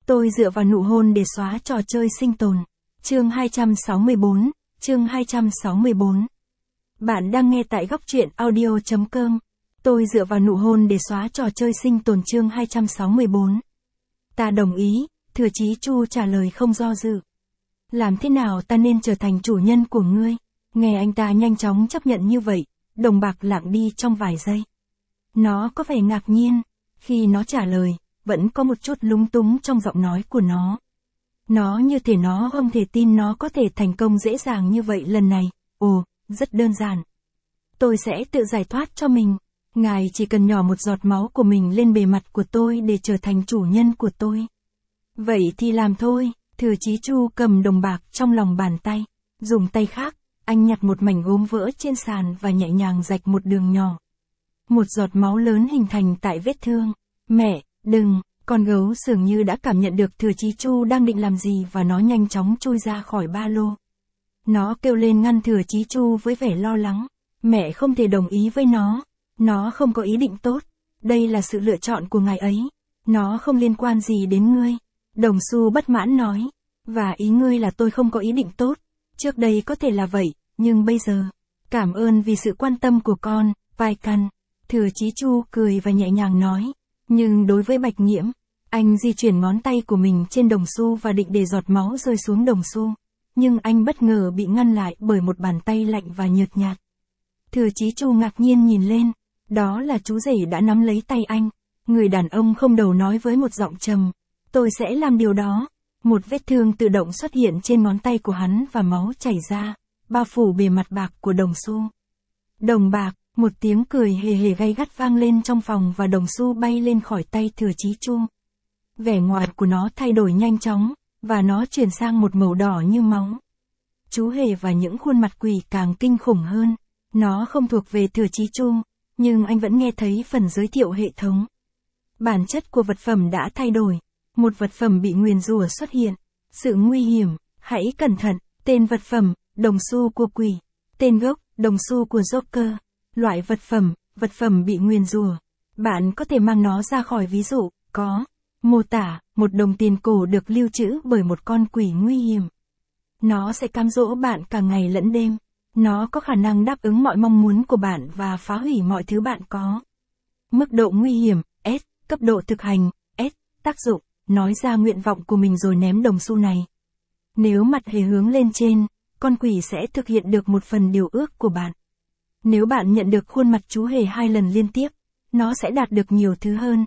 Tôi dựa vào nụ hôn để xóa trò chơi sinh tồn. Chương 264, chương 264. Bạn đang nghe tại góc truyện audio.com. Tôi dựa vào nụ hôn để xóa trò chơi sinh tồn chương 264. Ta đồng ý, Thừa Chí Chu trả lời không do dự. Làm thế nào ta nên trở thành chủ nhân của ngươi? Nghe anh ta nhanh chóng chấp nhận như vậy, Đồng Bạc lặng đi trong vài giây. Nó có vẻ ngạc nhiên, khi nó trả lời, vẫn có một chút lúng túng trong giọng nói của nó. Nó như thể nó không thể tin nó có thể thành công dễ dàng như vậy lần này. Ồ, rất đơn giản. Tôi sẽ tự giải thoát cho mình. Ngài chỉ cần nhỏ một giọt máu của mình lên bề mặt của tôi để trở thành chủ nhân của tôi. Vậy thì làm thôi. Thừa Chí Chu cầm đồng bạc trong lòng bàn tay. Dùng tay khác, anh nhặt một mảnh gốm vỡ trên sàn và nhẹ nhàng rạch một đường nhỏ. Một giọt máu lớn hình thành tại vết thương. Mẹ, đừng, con gấu dường như đã cảm nhận được Thừa Chí Chu đang định làm gì và nó nhanh chóng chui ra khỏi ba lô. Nó kêu lên ngăn Thừa Chí Chu với vẻ lo lắng. Mẹ không thể đồng ý với nó không có ý định tốt. Đây là sự lựa chọn của ngài ấy. Nó không liên quan gì đến ngươi. Đồng Xu bất mãn nói. Và ý ngươi là tôi không có ý định tốt. Trước đây có thể là vậy, nhưng bây giờ. Cảm ơn vì sự quan tâm của con, Vai Căn. Thừa Chí Chu cười và nhẹ nhàng nói. Nhưng đối với Bạch Nghiễm, anh di chuyển ngón tay của mình trên Đồng Xu và định để giọt máu rơi xuống Đồng Xu. Nhưng anh bất ngờ bị ngăn lại bởi một bàn tay lạnh và nhợt nhạt. Thừa Chí Chu ngạc nhiên nhìn lên. Đó là chú rể đã nắm lấy tay anh. Người đàn ông không đầu nói với một giọng trầm. Tôi sẽ làm điều đó. Một vết thương tự động xuất hiện trên ngón tay của hắn và máu chảy ra, bao phủ bề mặt bạc của Đồng Xu. Đồng Bạc, một tiếng cười hề hề gay gắt vang lên trong phòng và Đồng Xu bay lên khỏi tay Thừa Chí Chu. Vẻ ngoài của nó thay đổi nhanh chóng, và nó chuyển sang một màu đỏ như máu. Chú hề và những khuôn mặt quỷ càng kinh khủng hơn. Nó không thuộc về Thừa Chí Chu, nhưng anh vẫn nghe thấy phần giới thiệu hệ thống. Bản chất của vật phẩm đã thay đổi. Một vật phẩm bị nguyền rủa xuất hiện. Sự nguy hiểm, hãy cẩn thận. Tên vật phẩm, Đồng Xu của quỷ. Tên gốc, Đồng Xu của Joker. Loại vật phẩm bị nguyền rủa. Bạn có thể mang nó ra khỏi ví dụ, có. Mô tả, một đồng tiền cổ được lưu trữ bởi một con quỷ nguy hiểm. Nó sẽ cám dỗ bạn cả ngày lẫn đêm. Nó có khả năng đáp ứng mọi mong muốn của bạn và phá hủy mọi thứ bạn có. Mức độ nguy hiểm, S. Cấp độ thực hành, S. Tác dụng, nói ra nguyện vọng của mình rồi ném đồng xu này. Nếu mặt hề hướng lên trên, con quỷ sẽ thực hiện được một phần điều ước của bạn. Nếu bạn nhận được khuôn mặt chú hề 2 lần liên tiếp, nó sẽ đạt được nhiều thứ hơn.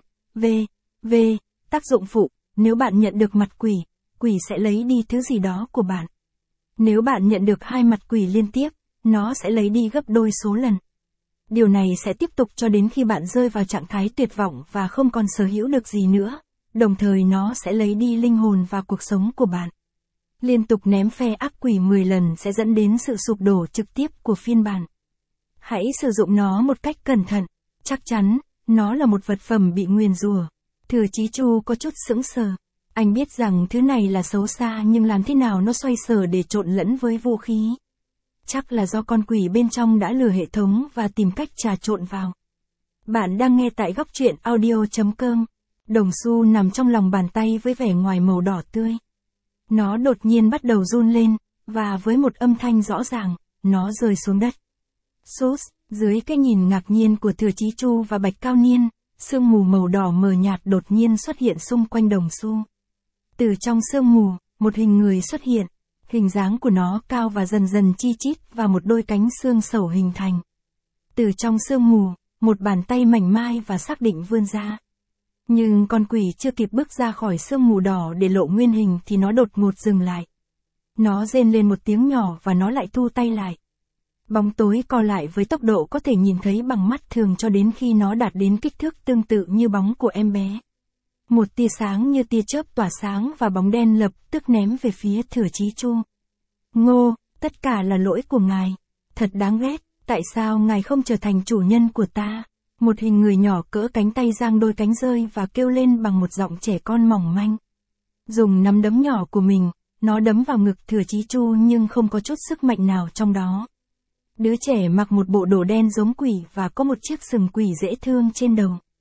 V. Tác dụng phụ, nếu bạn nhận được mặt quỷ, quỷ sẽ lấy đi thứ gì đó của bạn. Nếu bạn nhận được 2 mặt quỷ liên tiếp, nó sẽ lấy đi gấp đôi số lần. Điều này sẽ tiếp tục cho đến khi bạn rơi vào trạng thái tuyệt vọng và không còn sở hữu được gì nữa. Đồng thời nó sẽ lấy đi linh hồn và cuộc sống của bạn. Liên tục ném phe ác quỷ 10 lần sẽ dẫn đến sự sụp đổ trực tiếp của phiên bản. Hãy sử dụng nó một cách cẩn thận. Chắc chắn, nó là một vật phẩm bị nguyền rủa. Thừa Chí Chu có chút sững sờ. Anh biết rằng thứ này là xấu xa nhưng làm thế nào nó xoay sở để trộn lẫn với vũ khí. Chắc là do con quỷ bên trong đã lừa hệ thống và tìm cách trà trộn vào. Bạn đang nghe tại góc truyện audio.com. Đồng Xu nằm trong lòng bàn tay với vẻ ngoài màu đỏ tươi. Nó đột nhiên bắt đầu run lên, và với một âm thanh rõ ràng, nó rơi xuống đất. Sút, dưới cái nhìn ngạc nhiên của Thừa Chí Chu và Bạch Cao Niên, sương mù màu đỏ mờ nhạt đột nhiên xuất hiện xung quanh Đồng Xu. Từ trong sương mù, một hình người xuất hiện. Hình dáng của nó cao và dần dần chi chít và một đôi cánh xương sẩu hình thành. Từ trong sương mù, một bàn tay mảnh mai và xác định vươn ra. Nhưng con quỷ chưa kịp bước ra khỏi sương mù đỏ để lộ nguyên hình thì nó đột ngột dừng lại. Nó rên lên một tiếng nhỏ và nó lại thu tay lại. Bóng tối co lại với tốc độ có thể nhìn thấy bằng mắt thường cho đến khi nó đạt đến kích thước tương tự như bóng của em bé. Một tia sáng như tia chớp tỏa sáng và bóng đen lập tức ném về phía Thừa Chí Chu. Ngô, tất cả là lỗi của ngài. Thật đáng ghét, tại sao ngài không trở thành chủ nhân của ta? Một hình người nhỏ cỡ cánh tay giang đôi cánh rơi và kêu lên bằng một giọng trẻ con mỏng manh. Dùng nắm đấm nhỏ của mình, nó đấm vào ngực Thừa Chí Chu nhưng không có chút sức mạnh nào trong đó. Đứa trẻ mặc một bộ đồ đen giống quỷ và có một chiếc sừng quỷ dễ thương trên đầu.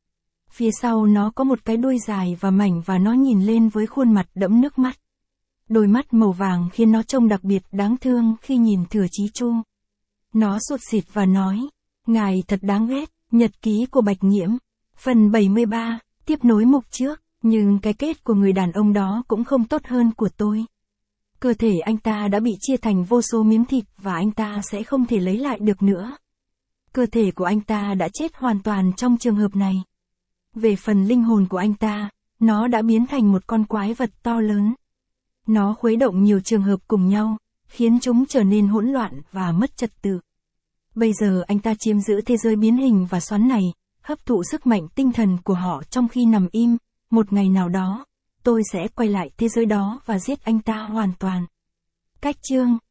Phía sau nó có một cái đuôi dài và mảnh và nó nhìn lên với khuôn mặt đẫm nước mắt. Đôi mắt màu vàng khiến nó trông đặc biệt đáng thương khi nhìn Thừa Chí Chu. Nó sụt sịt và nói, ngài thật đáng ghét. Nhật ký của Bạch Nghiễm. Phần 73, tiếp nối mục trước, nhưng cái kết của người đàn ông đó cũng không tốt hơn của tôi. Cơ thể anh ta đã bị chia thành vô số miếng thịt và anh ta sẽ không thể lấy lại được nữa. Cơ thể của anh ta đã chết hoàn toàn trong trường hợp này. Về phần linh hồn của anh ta, nó đã biến thành một con quái vật to lớn. Nó khuấy động nhiều trường hợp cùng nhau, khiến chúng trở nên hỗn loạn và mất trật tự. Bây giờ anh ta chiếm giữ thế giới biến hình và xoắn này, hấp thụ sức mạnh tinh thần của họ trong khi nằm im. Một ngày nào đó, tôi sẽ quay lại thế giới đó và giết anh ta hoàn toàn. Cách chương